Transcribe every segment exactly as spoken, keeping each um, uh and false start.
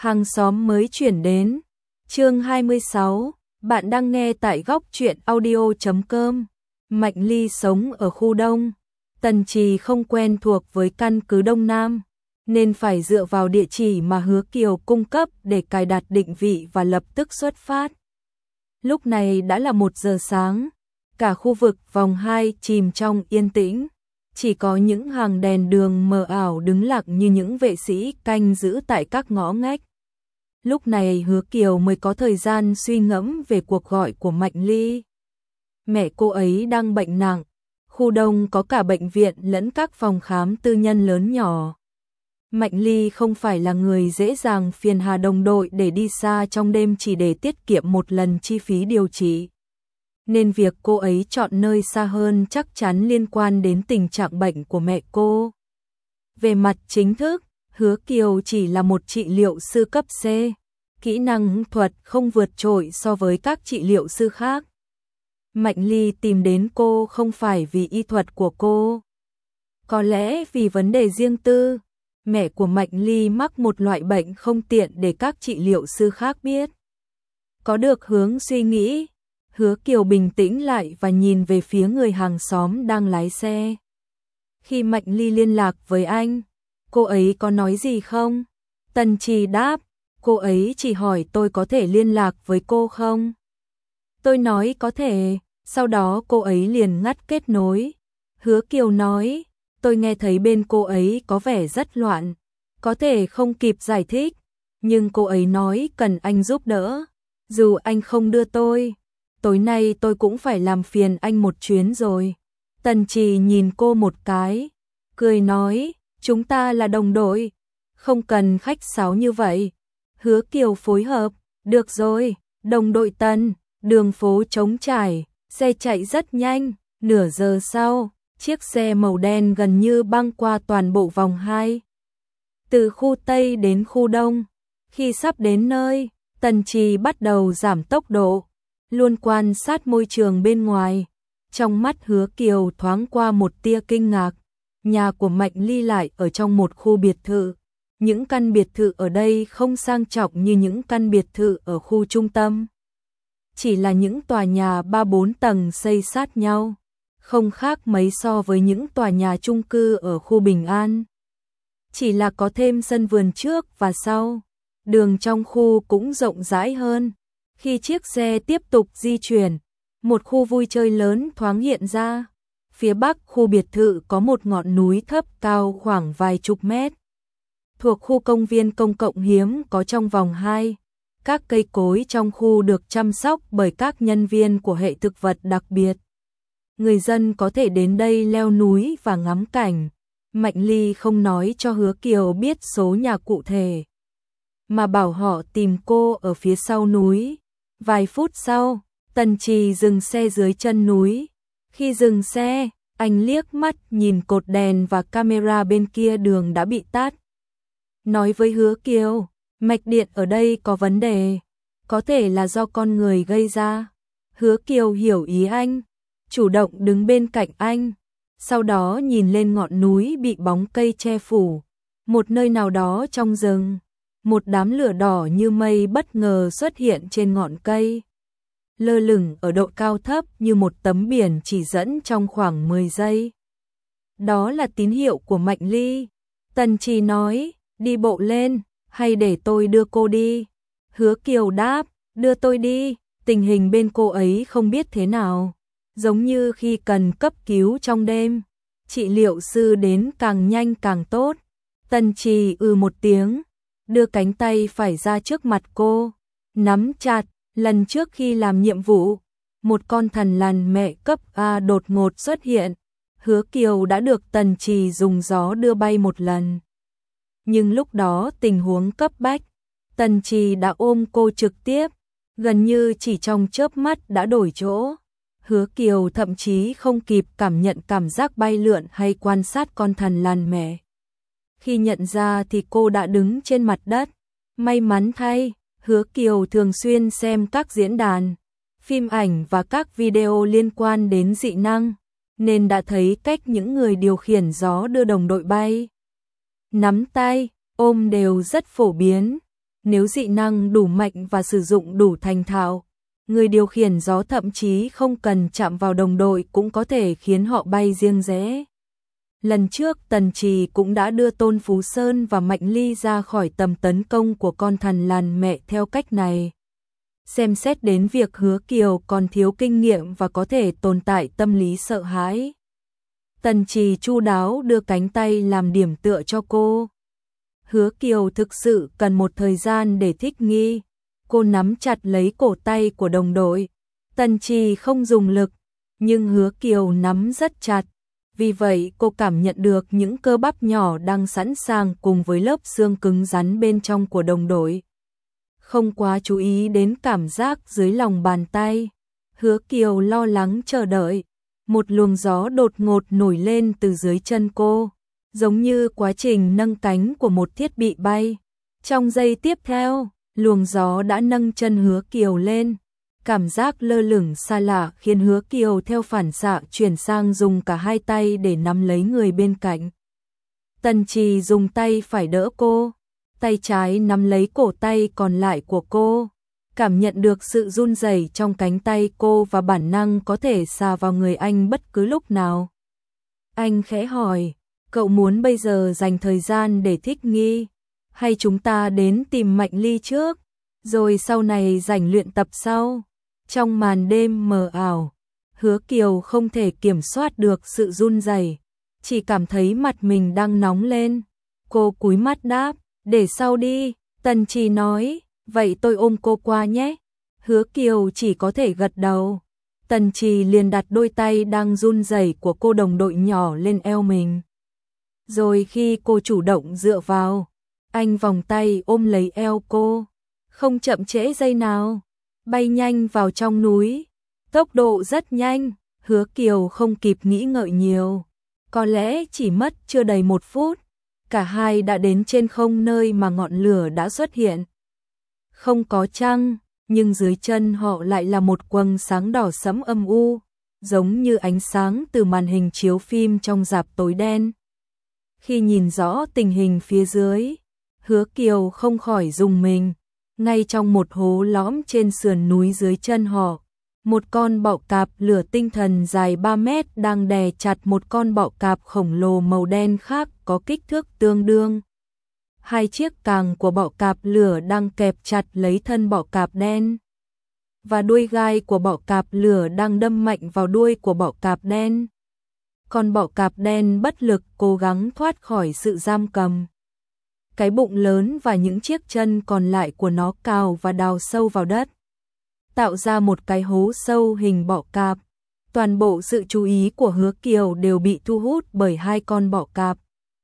Hàng xóm mới chuyển đến. Chương hai mươi sáu, bạn đang nghe tại góc truyện audio chấm com. Mạnh Ly sống ở khu Đông. Tần Trì không quen thuộc với căn cứ Đông Nam, nên phải dựa vào địa chỉ mà Hứa Kiều cung cấp để cài đặt định vị và lập tức xuất phát. Lúc này đã là một giờ sáng, cả khu vực vòng hai chìm trong yên tĩnh. Chỉ có những hàng đèn đường mờ ảo đứng lặng như những vệ sĩ canh giữ tại các ngõ ngách. Lúc này Hứa Kiều mới có thời gian suy ngẫm về cuộc gọi của Mạnh Ly. Mẹ cô ấy đang bệnh nặng, khu Đông có cả bệnh viện lẫn các phòng khám tư nhân lớn nhỏ. Mạnh Ly không phải là người dễ dàng phiền hà đồng đội để đi xa trong đêm chỉ để tiết kiệm một lần chi phí điều trị. Nên việc cô ấy chọn nơi xa hơn chắc chắn liên quan đến tình trạng bệnh của mẹ cô. Về mặt chính thức, Hứa Kiều chỉ là một trị liệu sư cấp C, kỹ năng thuật không vượt trội so với các trị liệu sư khác. Mạnh Ly tìm đến cô không phải vì y thuật của cô, có lẽ vì vấn đề riêng tư. Mẹ của Mạnh Ly mắc một loại bệnh không tiện để các trị liệu sư khác biết. Có được hướng suy nghĩ, Hứa Kiều bình tĩnh lại và nhìn về phía người hàng xóm đang lái xe. Khi Mạnh Ly liên lạc với anh, cô ấy có nói gì không? Tần Trì đáp, cô ấy chỉ hỏi tôi có thể liên lạc với cô không? Tôi nói có thể, sau đó cô ấy liền ngắt kết nối. Hứa Kiều nói, tôi nghe thấy bên cô ấy có vẻ rất loạn, có thể không kịp giải thích, nhưng cô ấy nói cần anh giúp đỡ. Dù anh không đưa tôi, tối nay tôi cũng phải làm phiền anh một chuyến rồi. Tần Trì nhìn cô một cái, cười nói, chúng ta là đồng đội, không cần khách sáo như vậy. Hứa Kiều phối hợp, được rồi, đồng đội Tần. Đường phố trống trải, xe chạy rất nhanh, nửa giờ sau, chiếc xe màu đen gần như băng qua toàn bộ vòng hai. Từ khu Tây đến khu Đông, khi sắp đến nơi, Tần Trì bắt đầu giảm tốc độ, luôn quan sát môi trường bên ngoài. Trong mắt Hứa Kiều thoáng qua một tia kinh ngạc, nhà của Mạnh Ly lại ở trong một khu biệt thự. Những căn biệt thự ở đây không sang trọng như những căn biệt thự ở khu trung tâm. Chỉ là những tòa nhà ba bốn tầng xây sát nhau, không khác mấy so với những tòa nhà chung cư ở khu Bình An. Chỉ là có thêm sân vườn trước và sau, đường trong khu cũng rộng rãi hơn. Khi chiếc xe tiếp tục di chuyển, một khu vui chơi lớn thoáng hiện ra. Phía bắc khu biệt thự có một ngọn núi thấp cao khoảng vài chục mét. Thuộc khu công viên công cộng hiếm có trong vòng hai. Các cây cối trong khu được chăm sóc bởi các nhân viên của hệ thực vật đặc biệt. Người dân có thể đến đây leo núi và ngắm cảnh. Mạnh Ly không nói cho Hứa Kiều biết số nhà cụ thể, mà bảo họ tìm cô ở phía sau núi. Vài phút sau, Tần Trì dừng xe dưới chân núi. Khi dừng xe, anh liếc mắt nhìn cột đèn và camera bên kia đường đã bị tắt. Nói với Hứa Kiều, mạch điện ở đây có vấn đề, có thể là do con người gây ra. Hứa Kiều hiểu ý anh, chủ động đứng bên cạnh anh, sau đó nhìn lên ngọn núi bị bóng cây che phủ. Một nơi nào đó trong rừng, một đám lửa đỏ như mây bất ngờ xuất hiện trên ngọn cây, lơ lửng ở độ cao thấp như một tấm biển chỉ dẫn trong khoảng mười giây. Đó là tín hiệu của Mạnh Ly. Tần Trì nói, đi bộ lên, hay để tôi đưa cô đi? Hứa Kiều đáp, đưa tôi đi. Tình hình bên cô ấy không biết thế nào, giống như khi cần cấp cứu trong đêm, trị liệu sư đến càng nhanh càng tốt. Tần Trì ừ một tiếng, đưa cánh tay phải ra trước mặt cô, nắm chặt. Lần trước khi làm nhiệm vụ, một con thần lằn mẹ cấp A đột ngột xuất hiện. Hứa Kiều đã được Tần Trì dùng gió đưa bay một lần. Nhưng lúc đó tình huống cấp bách, Tần Trì đã ôm cô trực tiếp, gần như chỉ trong chớp mắt đã đổi chỗ. Hứa Kiều thậm chí không kịp cảm nhận cảm giác bay lượn hay quan sát con thần lằn mẹ. Khi nhận ra thì cô đã đứng trên mặt đất. May mắn thay, Hứa Kiều thường xuyên xem các diễn đàn, phim ảnh và các video liên quan đến dị năng, nên đã thấy cách những người điều khiển gió đưa đồng đội bay. Nắm tay, ôm đều rất phổ biến, Nếu dị năng đủ mạnh và sử dụng đủ thành thạo, người điều khiển gió thậm chí không cần chạm vào đồng đội cũng có thể khiến họ bay riêng rẽ. Lần trước Tần Trì cũng đã đưa Tôn Phú Sơn và Mạnh Ly ra khỏi tầm tấn công của con thằn lằn mẹ theo cách này. Xem xét đến việc Hứa Kiều còn thiếu kinh nghiệm và có thể tồn tại tâm lý sợ hãi, Tần Trì chu đáo đưa cánh tay làm điểm tựa cho cô. Hứa Kiều thực sự cần một thời gian để thích nghi. Cô nắm chặt lấy cổ tay của đồng đội. Tần Trì không dùng lực, nhưng Hứa Kiều nắm rất chặt. Vì vậy cô cảm nhận được những cơ bắp nhỏ đang sẵn sàng cùng với lớp xương cứng rắn bên trong của đồng đội. Không quá chú ý đến cảm giác dưới lòng bàn tay, Hứa Kiều lo lắng chờ đợi. Một luồng gió đột ngột nổi lên từ dưới chân cô, giống như quá trình nâng cánh của một thiết bị bay. Trong giây tiếp theo, luồng gió đã nâng chân Hứa Kiều lên. Cảm giác lơ lửng xa lạ khiến Hứa Kiều theo phản xạ chuyển sang dùng cả hai tay để nắm lấy người bên cạnh. Tần Trì dùng tay phải đỡ cô, tay trái nắm lấy cổ tay còn lại của cô. Cảm nhận được sự run rẩy trong cánh tay cô và bản năng có thể sà vào người anh bất cứ lúc nào. Anh khẽ hỏi, cậu muốn bây giờ dành thời gian để thích nghi, hay chúng ta đến tìm Mạnh Ly trước, rồi sau này rảnh luyện tập sau? Trong màn đêm mờ ảo, Hứa Kiều không thể kiểm soát được sự run rẩy, chỉ cảm thấy mặt mình đang nóng lên. Cô cúi mắt đáp, để sau đi. Tần Trì nói, vậy tôi ôm cô qua nhé. Hứa Kiều chỉ có thể gật đầu. Tần Trì liền đặt đôi tay đang run rẩy của cô đồng đội nhỏ lên eo mình. Rồi khi cô chủ động dựa vào, anh vòng tay ôm lấy eo cô. Không chậm trễ giây nào, bay nhanh vào trong núi. Tốc độ rất nhanh, Hứa Kiều không kịp nghĩ ngợi nhiều. Có lẽ chỉ mất chưa đầy một phút, cả hai đã đến trên không nơi mà ngọn lửa đã xuất hiện. Không có trăng, nhưng dưới chân họ lại là một quầng sáng đỏ sẫm âm u, giống như ánh sáng từ màn hình chiếu phim trong rạp tối đen. Khi nhìn rõ tình hình phía dưới, Hứa Kiều không khỏi rùng mình. Ngay trong một hố lõm trên sườn núi dưới chân họ, một con bọ cạp lửa tinh thần dài ba mét đang đè chặt một con bọ cạp khổng lồ màu đen khác có kích thước tương đương. Hai chiếc càng của bọ cạp lửa đang kẹp chặt lấy thân bọ cạp đen, và đuôi gai của bọ cạp lửa đang đâm mạnh vào đuôi của bọ cạp đen. Con bọ cạp đen bất lực cố gắng thoát khỏi sự giam cầm. Cái bụng lớn và những chiếc chân còn lại của nó cào và đào sâu vào đất, tạo ra một cái hố sâu hình bọ cạp. Toàn bộ sự chú ý của Hứa Kiều đều bị thu hút bởi hai con bọ cạp.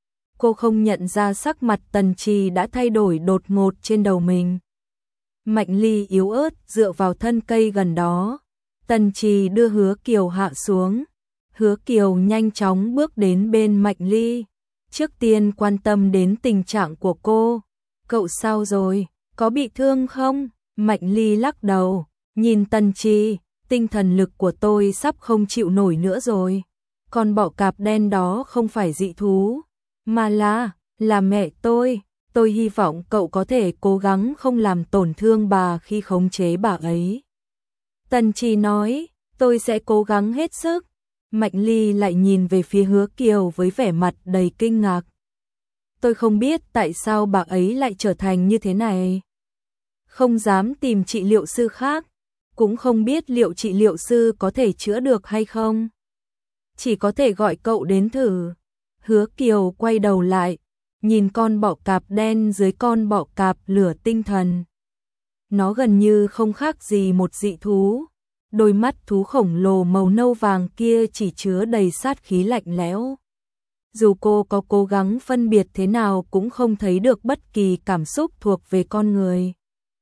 Cô không nhận ra sắc mặt Tần Trì đã thay đổi đột ngột trên đầu mình. Mạnh Ly yếu ớt dựa vào thân cây gần đó. Tần Trì đưa Hứa Kiều hạ xuống. Hứa Kiều nhanh chóng bước đến bên Mạnh Ly. Trước tiên quan tâm đến tình trạng của cô. Cậu sao rồi? Có bị thương không? Mạnh Ly lắc đầu. Nhìn Tần Trì, tinh thần lực của tôi sắp không chịu nổi nữa rồi. Con bọ cạp đen đó không phải dị thú, mà là, là mẹ tôi. Tôi hy vọng cậu có thể cố gắng không làm tổn thương bà khi khống chế bà ấy. Tần Trì nói, tôi sẽ cố gắng hết sức. Mạnh Ly lại nhìn về phía Hứa Kiều với vẻ mặt đầy kinh ngạc. Tôi không biết tại sao bà ấy lại trở thành như thế này. Không dám tìm trị liệu sư khác, cũng không biết liệu trị liệu sư có thể chữa được hay không. Chỉ có thể gọi cậu đến thử. Hứa Kiều quay đầu lại, nhìn con bọ cạp đen dưới con bọ cạp lửa tinh thần. Nó gần như không khác gì một dị thú. Đôi mắt thú khổng lồ màu nâu vàng kia chỉ chứa đầy sát khí lạnh lẽo. Dù cô có cố gắng phân biệt thế nào cũng không thấy được bất kỳ cảm xúc thuộc về con người.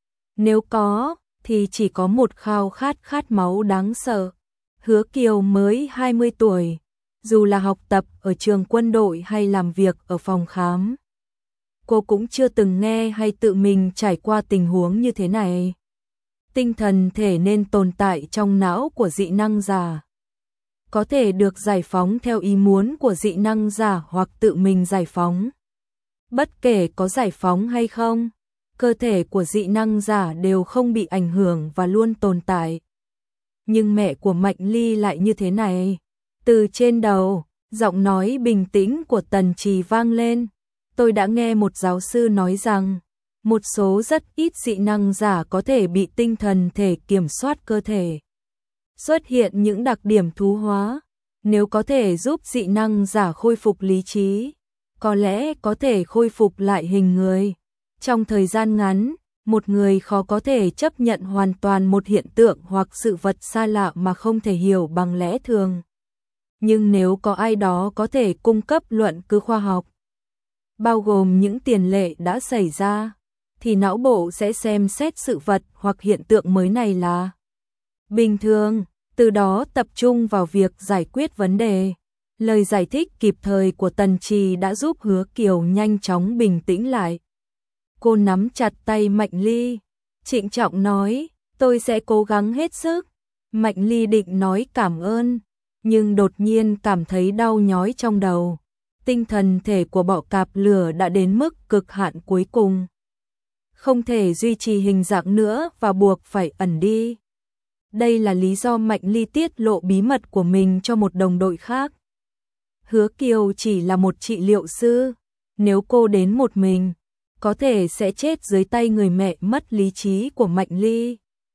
Nếu có, thì chỉ có một khao khát khát máu đáng sợ. Hứa Kiều mới hai mươi tuổi, dù là học tập ở trường quân đội hay làm việc ở phòng khám, cô cũng chưa từng nghe hay tự mình trải qua tình huống như thế này. Tinh thần thể nên tồn tại trong não của dị năng giả, có thể được giải phóng theo ý muốn của dị năng giả hoặc tự mình giải phóng. Bất kể có giải phóng hay không, cơ thể của dị năng giả đều không bị ảnh hưởng và luôn tồn tại. Nhưng mẹ của Mạnh Ly lại như thế này. Từ trên đầu, giọng nói bình tĩnh của Tần Trì vang lên. Tôi đã nghe một giáo sư nói rằng, một số rất ít dị năng giả có thể bị tinh thần thể kiểm soát cơ thể. Xuất hiện những đặc điểm thú hóa, nếu có thể giúp dị năng giả khôi phục lý trí, có lẽ có thể khôi phục lại hình người. Trong thời gian ngắn, một người khó có thể chấp nhận hoàn toàn một hiện tượng hoặc sự vật xa lạ mà không thể hiểu bằng lẽ thường. Nhưng nếu có ai đó có thể cung cấp luận cứ khoa học, bao gồm những tiền lệ đã xảy ra, thì não bộ sẽ xem xét sự vật hoặc hiện tượng mới này là bình thường, từ đó tập trung vào việc giải quyết vấn đề. Lời giải thích kịp thời của Tần Trì đã giúp Hứa Kiều nhanh chóng bình tĩnh lại. Cô nắm chặt tay Mạnh Ly, trịnh trọng nói, tôi sẽ cố gắng hết sức. Mạnh Ly định nói cảm ơn, nhưng đột nhiên cảm thấy đau nhói trong đầu. Tinh thần thể của bọ cạp lửa đã đến mức cực hạn cuối cùng. Không thể duy trì hình dạng nữa và buộc phải ẩn đi. Đây là lý do Mạnh Ly tiết lộ bí mật của mình cho một đồng đội khác. Hứa Kiều chỉ là một trị liệu sư, nếu cô đến một mình, có thể sẽ chết dưới tay người mẹ mất lý trí của Mạnh Ly.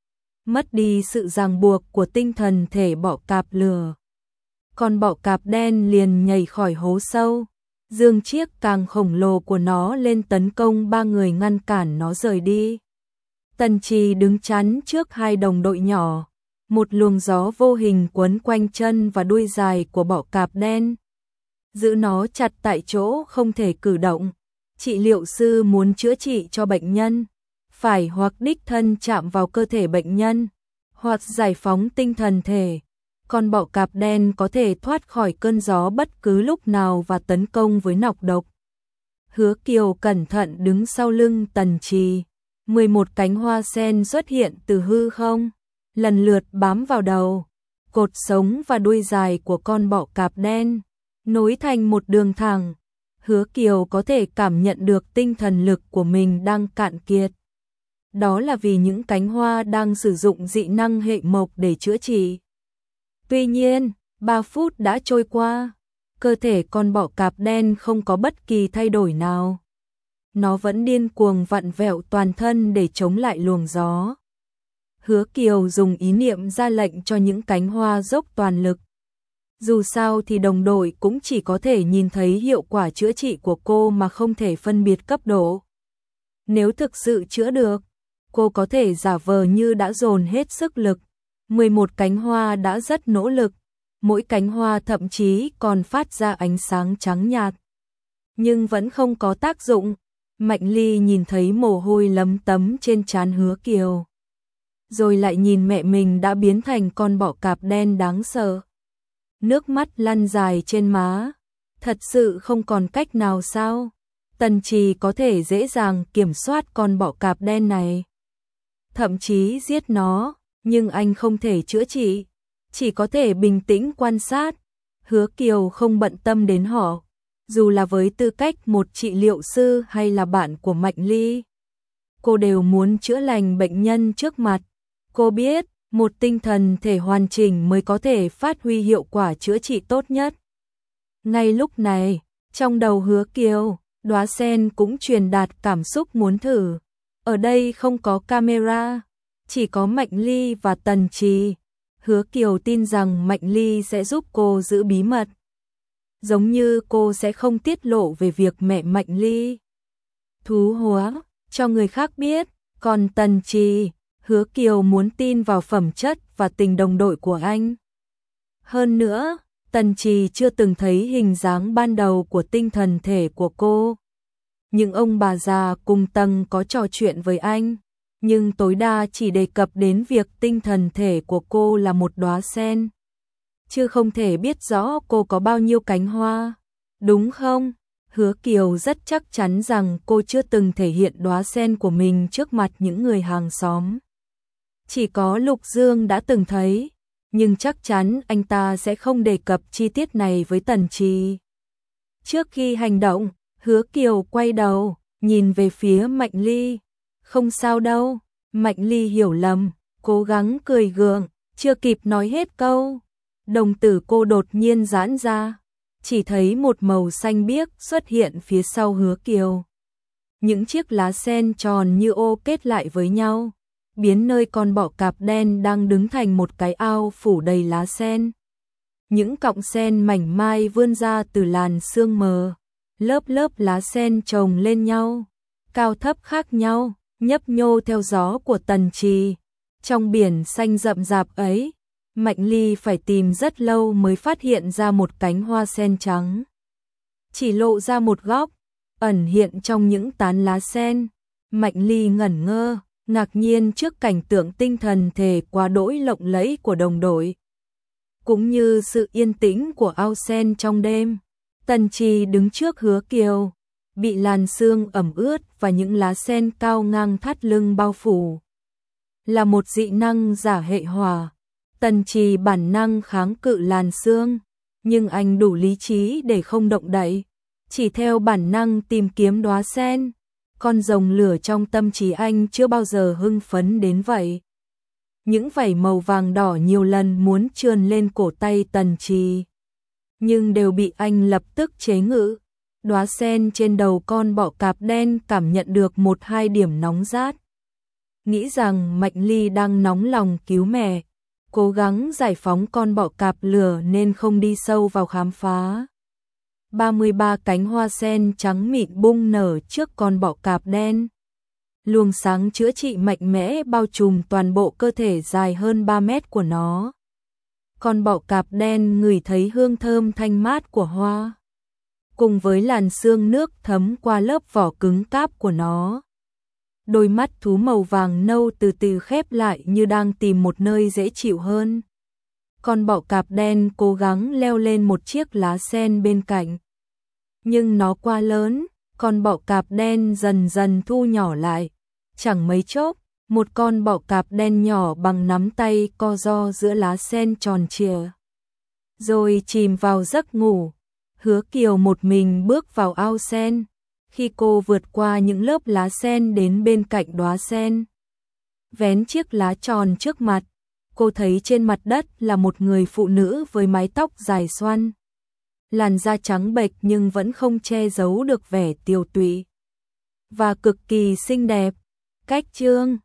Mất đi sự ràng buộc của tinh thần thể bọ cạp lửa. Còn bọ cạp đen liền nhảy khỏi hố sâu, dương chiếc càng khổng lồ của nó lên tấn công ba người ngăn cản nó rời đi. Tần Trì đứng chắn trước hai đồng đội nhỏ, một luồng gió vô hình quấn quanh chân và đuôi dài của bọ cạp đen, giữ nó chặt tại chỗ không thể cử động. Trị liệu sư muốn chữa trị cho bệnh nhân, phải hoặc đích thân chạm vào cơ thể bệnh nhân, hoặc giải phóng tinh thần thể. Con bọ cạp đen có thể thoát khỏi cơn gió bất cứ lúc nào và tấn công với nọc độc. Hứa Kiều cẩn thận đứng sau lưng Tần Trì. mười một cánh hoa sen xuất hiện từ hư không, lần lượt bám vào đầu, cột sống và đuôi dài của con bọ cạp đen, nối thành một đường thẳng. Hứa Kiều có thể cảm nhận được tinh thần lực của mình đang cạn kiệt. Đó là vì những cánh hoa đang sử dụng dị năng hệ mộc để chữa trị. Tuy nhiên, ba phút đã trôi qua, cơ thể con bọ cạp đen không có bất kỳ thay đổi nào. Nó vẫn điên cuồng vặn vẹo toàn thân để chống lại luồng gió. Hứa Kiều dùng ý niệm ra lệnh cho những cánh hoa dốc toàn lực. Dù sao thì đồng đội cũng chỉ có thể nhìn thấy hiệu quả chữa trị của cô mà không thể phân biệt cấp độ. Nếu thực sự chữa được, cô có thể giả vờ như đã dồn hết sức lực. mười một cánh hoa đã rất nỗ lực, mỗi cánh hoa thậm chí còn phát ra ánh sáng trắng nhạt. Nhưng vẫn không có tác dụng. Mạnh Ly nhìn thấy mồ hôi lấm tấm trên trán Hứa Kiều. Rồi lại nhìn mẹ mình đã biến thành con bọ cạp đen đáng sợ. Nước mắt lăn dài trên má. Thật sự không còn cách nào sao? Tần Trì có thể dễ dàng kiểm soát con bọ cạp đen này. Thậm chí giết nó, nhưng anh không thể chữa trị. Chỉ có thể bình tĩnh quan sát. Hứa Kiều không bận tâm đến họ. Dù là với tư cách một trị liệu sư hay là bạn của Mạnh Ly, cô đều muốn chữa lành bệnh nhân trước mặt. Cô biết, một tinh thần thể hoàn chỉnh mới có thể phát huy hiệu quả chữa trị tốt nhất. Ngay lúc này, trong đầu Hứa Kiều, đóa sen cũng truyền đạt cảm xúc muốn thử. Ở đây không có camera, chỉ có Mạnh Ly và Tần Trì. Hứa Kiều tin rằng Mạnh Ly sẽ giúp cô giữ bí mật. Giống như cô sẽ không tiết lộ về việc mẹ Mạnh Ly thú hóa cho người khác biết. Còn Tần Trì, Hứa Kiều muốn tin vào phẩm chất và tình đồng đội của anh. Hơn nữa, Tần Trì chưa từng thấy hình dáng ban đầu của tinh thần thể của cô. Những ông bà già cùng tầng có trò chuyện với anh, nhưng tối đa chỉ đề cập đến việc tinh thần thể của cô là một đóa sen, chứ không thể biết rõ cô có bao nhiêu cánh hoa. Đúng không? Hứa Kiều rất chắc chắn rằng cô chưa từng thể hiện đóa sen của mình trước mặt những người hàng xóm. Chỉ có Lục Dương đã từng thấy, nhưng chắc chắn anh ta sẽ không đề cập chi tiết này với Tần Trì. Trước khi hành động, Hứa Kiều quay đầu, nhìn về phía Mạnh Ly. Không sao đâu, Mạnh Ly hiểu lầm, cố gắng cười gượng, chưa kịp nói hết câu. Đồng tử cô đột nhiên giãn ra, chỉ thấy một màu xanh biếc xuất hiện phía sau Hứa Kiều. Những chiếc lá sen tròn như ô kết lại với nhau, biến nơi con bọ cạp đen đang đứng thành một cái ao phủ đầy lá sen. Những cọng sen mảnh mai vươn ra từ làn sương mờ, lớp lớp lá sen chồng lên nhau, cao thấp khác nhau, nhấp nhô theo gió của Tần Trì. Trong biển xanh rậm rạp ấy, Mạnh Ly phải tìm rất lâu mới phát hiện ra một cánh hoa sen trắng. Chỉ lộ ra một góc, ẩn hiện trong những tán lá sen. Mạnh Ly ngẩn ngơ, ngạc nhiên trước cảnh tượng tinh thần thể quá đỗi lộng lẫy của đồng đội, cũng như sự yên tĩnh của ao sen trong đêm. Tần Trì đứng trước Hứa Kiều, bị làn sương ẩm ướt và những lá sen cao ngang thắt lưng bao phủ. Là một dị năng giả hệ hỏa, Tần Trì bản năng kháng cự làn sương, nhưng anh đủ lý trí để không động đậy, chỉ theo bản năng tìm kiếm đóa sen. Con rồng lửa trong tâm trí anh chưa bao giờ hưng phấn đến vậy. Những vảy màu vàng đỏ nhiều lần muốn trườn lên cổ tay Tần Trì, nhưng đều bị anh lập tức chế ngự. Đóa sen trên đầu con bọ cạp đen cảm nhận được một hai điểm nóng rát. Nghĩ rằng Mạnh Ly đang nóng lòng cứu mẹ, cố gắng giải phóng con bọ cạp lửa nên không đi sâu vào khám phá. ba mươi ba cánh hoa sen trắng mịn bung nở trước con bọ cạp đen. Luồng sáng chữa trị mạnh mẽ bao trùm toàn bộ cơ thể dài hơn ba mét của nó. Con bọ cạp đen ngửi thấy hương thơm thanh mát của hoa, cùng với làn sương nước thấm qua lớp vỏ cứng cáp của nó. Đôi mắt thú màu vàng nâu từ từ khép lại như đang tìm một nơi dễ chịu hơn. Con bọ cạp đen cố gắng leo lên một chiếc lá sen bên cạnh, nhưng nó quá lớn, con bọ cạp đen dần dần thu nhỏ lại. Chẳng mấy chốc, một con bọ cạp đen nhỏ bằng nắm tay co ro giữa lá sen tròn trịa, rồi chìm vào giấc ngủ. Hứa Kiều một mình bước vào ao sen. Khi cô vượt qua những lớp lá sen đến bên cạnh đóa sen, vén chiếc lá tròn trước mặt, cô thấy trên mặt đất là một người phụ nữ với mái tóc dài xoăn, làn da trắng bệch nhưng vẫn không che giấu được vẻ tiều tụy và cực kỳ xinh đẹp. Cách chương